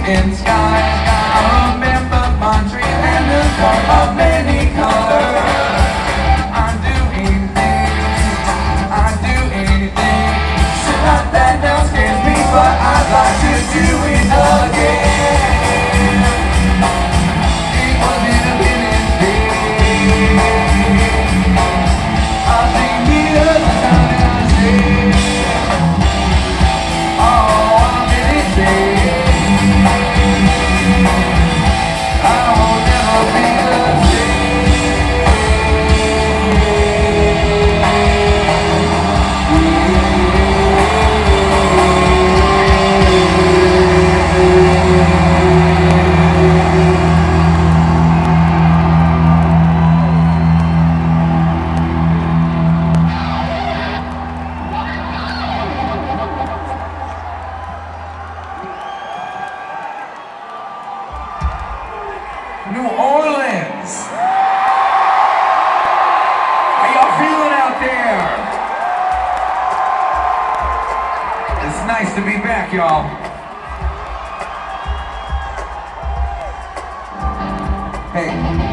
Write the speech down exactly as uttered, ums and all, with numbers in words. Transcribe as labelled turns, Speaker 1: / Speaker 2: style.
Speaker 1: in sky. I remember Montreal is one of many colors. I do anything, I do anything. Shit like that now scares me, but I'd like to do it again. It was Independence Day. I've been here the time I say, oh, I'm in it day. I will never be the same. New Orleans. How y'all feeling out there? It's nice to be back, y'all. Hey.